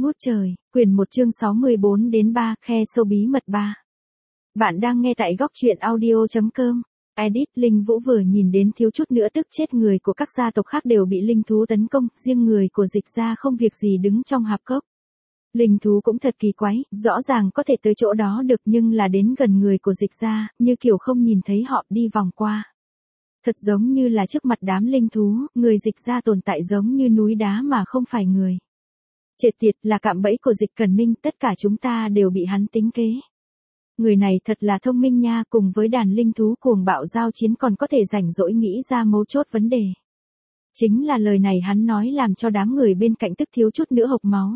ngút trời, quyển 1 chương 64 đến 3, khe sâu bí mật 3. Bạn đang nghe tại góc truyện audio.com. Edit, Linh Vũ vừa nhìn đến thiếu chút nữa tức chết, người của các gia tộc khác đều bị linh thú tấn công, riêng người của Dịch gia không việc gì đứng trong hạp cốc. Linh thú cũng thật kỳ quái, rõ ràng có thể tới chỗ đó được nhưng là đến gần người của Dịch gia, như kiểu không nhìn thấy họ, đi vòng qua. Thật giống như là trước mặt đám linh thú, người Dịch gia tồn tại giống như núi đá mà không phải người. Triệt tiệt, là cạm bẫy của Dịch Cẩn Minh, tất cả chúng ta đều bị hắn tính kế. Người này thật là thông minh nha, cùng với đàn linh thú cuồng bạo giao chiến còn có thể rảnh rỗi nghĩ ra mấu chốt vấn đề. Chính là lời này hắn nói làm cho đám người bên cạnh tức thiếu chút nữa hộc máu.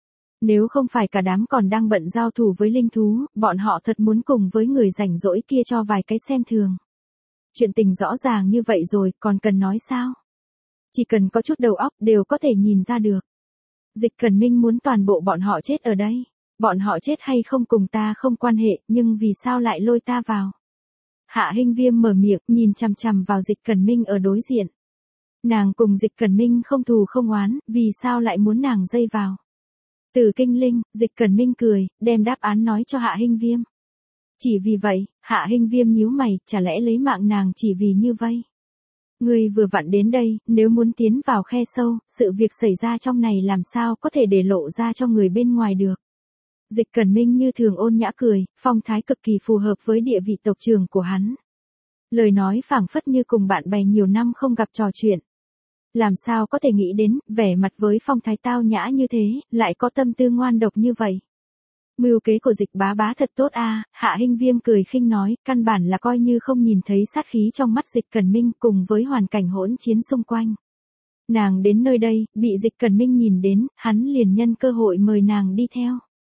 Nếu không phải cả đám còn đang bận giao thủ với linh thú, bọn họ thật muốn cùng với người rảnh rỗi kia cho vài cái xem thường. Chuyện tình rõ ràng như vậy rồi, còn cần nói sao? Chỉ cần có chút đầu óc đều có thể nhìn ra được. Dịch Cẩn Minh muốn toàn bộ bọn họ chết ở đây. Bọn họ chết hay không cùng ta không quan hệ, nhưng vì sao lại lôi ta vào? Hạ Hinh Viêm mở miệng, nhìn chằm chằm vào Dịch Cẩn Minh ở đối diện. Nàng cùng Dịch Cẩn Minh không thù không oán, vì sao lại muốn nàng dây vào? Từ Kinh Linh, Dịch Cẩn Minh cười, đem đáp án nói cho Hạ Hinh Viêm. Chỉ vì vậy, Hạ Hinh Viêm nhíu mày, chả lẽ lấy mạng nàng chỉ vì như vậy? Ngươi vừa vặn đến đây, nếu muốn tiến vào khe sâu, sự việc xảy ra trong này làm sao có thể để lộ ra cho người bên ngoài được. Dịch Cẩn Minh như thường ôn nhã cười, phong thái cực kỳ phù hợp với địa vị tộc trưởng của hắn. Lời nói phảng phất như cùng bạn bè nhiều năm không gặp trò chuyện. Làm sao có thể nghĩ đến, vẻ mặt với phong thái tao nhã như thế, lại có tâm tư ngoan độc như vậy. Mưu kế của Dịch bá bá thật tốt a. Hạ Hinh Viêm cười khinh nói, căn bản là coi như không nhìn thấy sát khí trong mắt Dịch Cẩn Minh cùng với hoàn cảnh hỗn chiến xung quanh. Nàng đến nơi đây, bị Dịch Cẩn Minh nhìn đến, hắn liền nhân cơ hội mời nàng đi theo.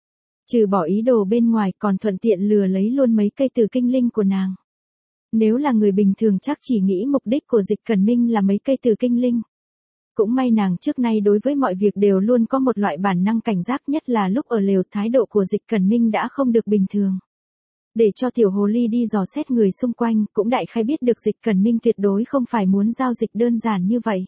Trừ bỏ ý đồ bên ngoài còn thuận tiện lừa lấy luôn mấy cây từ kinh linh của nàng. Nếu là người bình thường chắc chỉ nghĩ mục đích của Dịch Cẩn Minh là mấy cây từ kinh linh. Cũng may nàng trước nay đối với mọi việc đều luôn có một loại bản năng cảnh giác, nhất là lúc ở lều, thái độ của Dịch Cẩn Minh đã không được bình thường. Để cho tiểu hồ ly đi dò xét người xung quanh, cũng đại khái biết được Dịch Cẩn Minh tuyệt đối không phải muốn giao dịch đơn giản như vậy.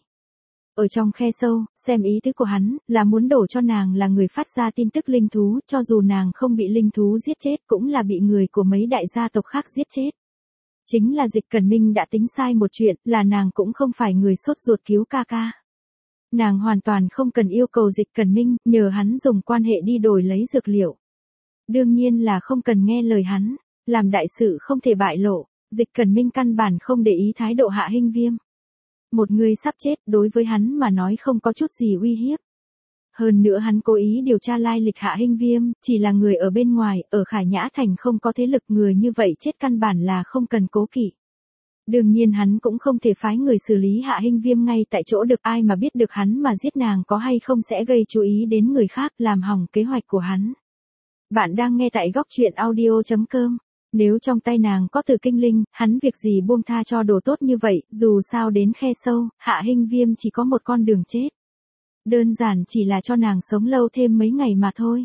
Ở trong khe sâu, xem ý tứ của hắn, là muốn đổ cho nàng là người phát ra tin tức linh thú, cho dù nàng không bị linh thú giết chết cũng là bị người của mấy đại gia tộc khác giết chết. Chính là Dịch Cẩn Minh đã tính sai một chuyện, là nàng cũng không phải người sốt ruột cứu ca ca. Nàng hoàn toàn không cần yêu cầu Dịch Cẩn Minh, nhờ hắn dùng quan hệ đi đổi lấy dược liệu. Đương nhiên là không cần nghe lời hắn, làm đại sự không thể bại lộ, Dịch Cẩn Minh căn bản không để ý thái độ Hạ Hinh Viêm. Một người sắp chết đối với hắn mà nói không có chút gì uy hiếp. Hơn nữa hắn cố ý điều tra lai lịch Hạ Hinh Viêm, chỉ là người ở bên ngoài, ở Khải Nhã Thành không có thế lực, người như vậy chết căn bản là không cần cố kỵ. Đương nhiên hắn cũng không thể phái người xử lý Hạ Hinh Viêm ngay tại chỗ được, ai mà biết được hắn mà giết nàng có hay không sẽ gây chú ý đến người khác, làm hỏng kế hoạch của hắn. Bạn đang nghe tại góc truyện audio.com. Nếu trong tay nàng có từ kinh linh, hắn việc gì buông tha cho đồ tốt như vậy, dù sao đến khe sâu, Hạ Hinh Viêm chỉ có một con đường chết. Đơn giản chỉ là cho nàng sống lâu thêm mấy ngày mà thôi.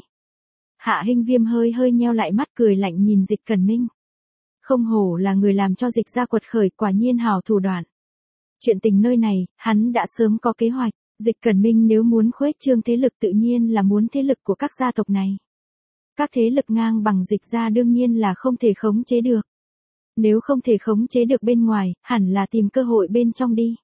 Hạ Hinh Viêm hơi hơi nheo lại mắt, cười lạnh nhìn Dịch Cẩn Minh. Không hổ là người làm cho Dịch gia quật khởi, quả nhiên hảo thủ đoạn. Chuyện tình nơi này, hắn đã sớm có kế hoạch, Dịch Cẩn Minh nếu muốn khuếch trương thế lực tự nhiên là muốn thế lực của các gia tộc này. Các thế lực ngang bằng Dịch gia đương nhiên là không thể khống chế được. Nếu không thể khống chế được bên ngoài, hẳn là tìm cơ hội bên trong đi.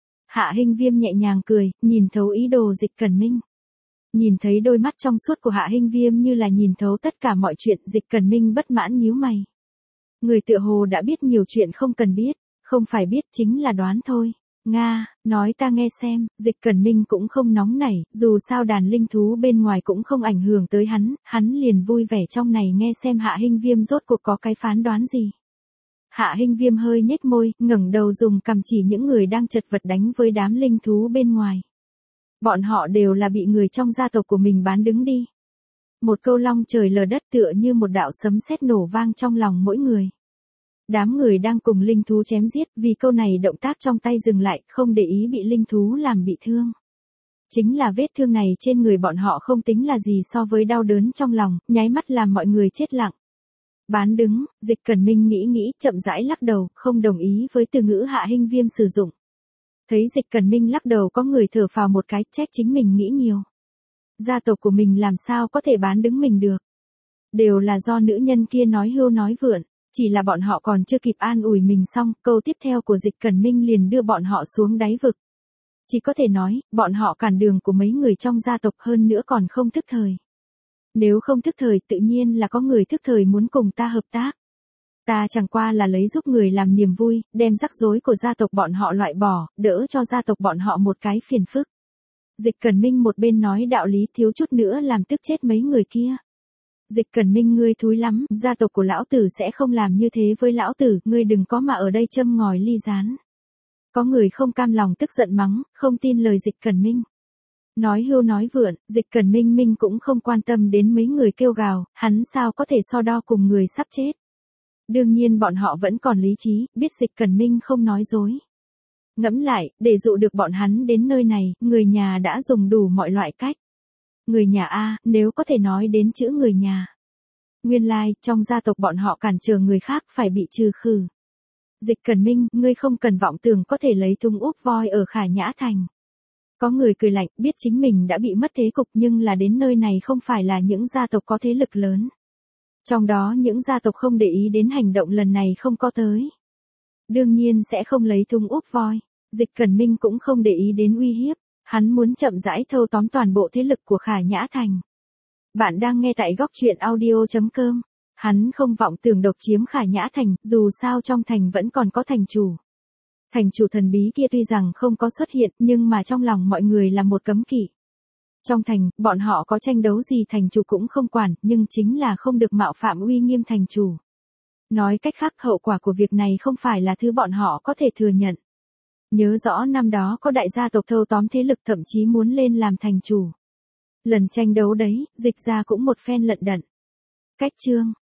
Hạ Hinh Viêm nhẹ nhàng cười, nhìn thấu ý đồ Dịch Cẩn Minh. Nhìn thấy đôi mắt trong suốt của Hạ Hinh Viêm như là nhìn thấu tất cả mọi chuyện, Dịch Cẩn Minh bất mãn nhíu mày. Người tựa hồ đã biết nhiều chuyện không cần biết, không phải biết chính là đoán thôi. Nga, nói ta nghe xem. Dịch Cẩn Minh cũng không nóng nảy, dù sao đàn linh thú bên ngoài cũng không ảnh hưởng tới hắn liền vui vẻ trong này nghe xem Hạ Hinh Viêm rốt cuộc có cái phán đoán gì. Hạ Hinh Viêm hơi nhếch môi, ngẩng đầu dùng cằm chỉ những người đang chật vật đánh với đám linh thú bên ngoài. Bọn họ đều là bị người trong gia tộc của mình bán đứng đi. Một câu long trời lở đất tựa như một đạo sấm sét nổ vang trong lòng mỗi người. Đám người đang cùng linh thú chém giết, vì câu này động tác trong tay dừng lại, không để ý bị linh thú làm bị thương. Chính là vết thương này trên người bọn họ không tính là gì so với đau đớn trong lòng, nháy mắt làm mọi người chết lặng. Bán đứng, Dịch Cẩn Minh nghĩ, chậm rãi lắc đầu, không đồng ý với từ ngữ Hạ Hinh Viêm sử dụng. Thấy Dịch Cẩn Minh lắc đầu, có người thở phào một cái, trách chính mình nghĩ nhiều. Gia tộc của mình làm sao có thể bán đứng mình được. Đều là do nữ nhân kia nói hưu nói vượn, chỉ là bọn họ còn chưa kịp an ủi mình xong, câu tiếp theo của Dịch Cẩn Minh liền đưa bọn họ xuống đáy vực. Chỉ có thể nói, bọn họ cản đường của mấy người trong gia tộc hơn nữa còn không thức thời. Nếu không thức thời tự nhiên là có người thức thời muốn cùng ta hợp tác. Ta chẳng qua là lấy giúp người làm niềm vui, đem rắc rối của gia tộc bọn họ loại bỏ, đỡ cho gia tộc bọn họ một cái phiền phức. Dịch Cẩn Minh một bên nói đạo lý thiếu chút nữa làm tức chết mấy người kia. Dịch Cẩn Minh ngươi thúi lắm, gia tộc của lão tử sẽ không làm như thế với lão tử, ngươi đừng có mà ở đây châm ngòi ly gián. Có người không cam lòng tức giận mắng, không tin lời Dịch Cẩn Minh. Nói hưu nói vượn, Dịch Cẩn Minh cũng không quan tâm đến mấy người kêu gào, hắn sao có thể so đo cùng người sắp chết. Đương nhiên bọn họ vẫn còn lý trí, biết Dịch Cẩn Minh không nói dối. Ngẫm lại, để dụ được bọn hắn đến nơi này, người nhà đã dùng đủ mọi loại cách. Người nhà A, nếu có thể nói đến chữ người nhà. Nguyên lai, trong gia tộc bọn họ cản trở người khác phải bị trừ khử. Dịch Cẩn Minh, ngươi không cần vọng tưởng có thể lấy tung úp voi ở Khả Nhã Thành. Có người cười lạnh, biết chính mình đã bị mất thế cục nhưng là đến nơi này không phải là những gia tộc có thế lực lớn. Trong đó những gia tộc không để ý đến hành động lần này không có tới. Đương nhiên sẽ không lấy tung úp voi. Dịch Cẩn Minh cũng không để ý đến uy hiếp. Hắn muốn chậm rãi thâu tóm toàn bộ thế lực của Khả Nhã Thành. Bạn đang nghe tại góc truyện audio.com. Hắn không vọng tưởng độc chiếm Khả Nhã Thành, dù sao trong thành vẫn còn có thành chủ. Thành chủ thần bí kia tuy rằng không có xuất hiện, nhưng mà trong lòng mọi người là một cấm kỵ. Trong thành, bọn họ có tranh đấu gì thành chủ cũng không quản, nhưng chính là không được mạo phạm uy nghiêm thành chủ. Nói cách khác hậu quả của việc này không phải là thứ bọn họ có thể thừa nhận. Nhớ rõ năm đó có đại gia tộc thâu tóm thế lực thậm chí muốn lên làm thành chủ. Lần tranh đấu đấy, Dịch gia cũng một phen lận đận. Cách chương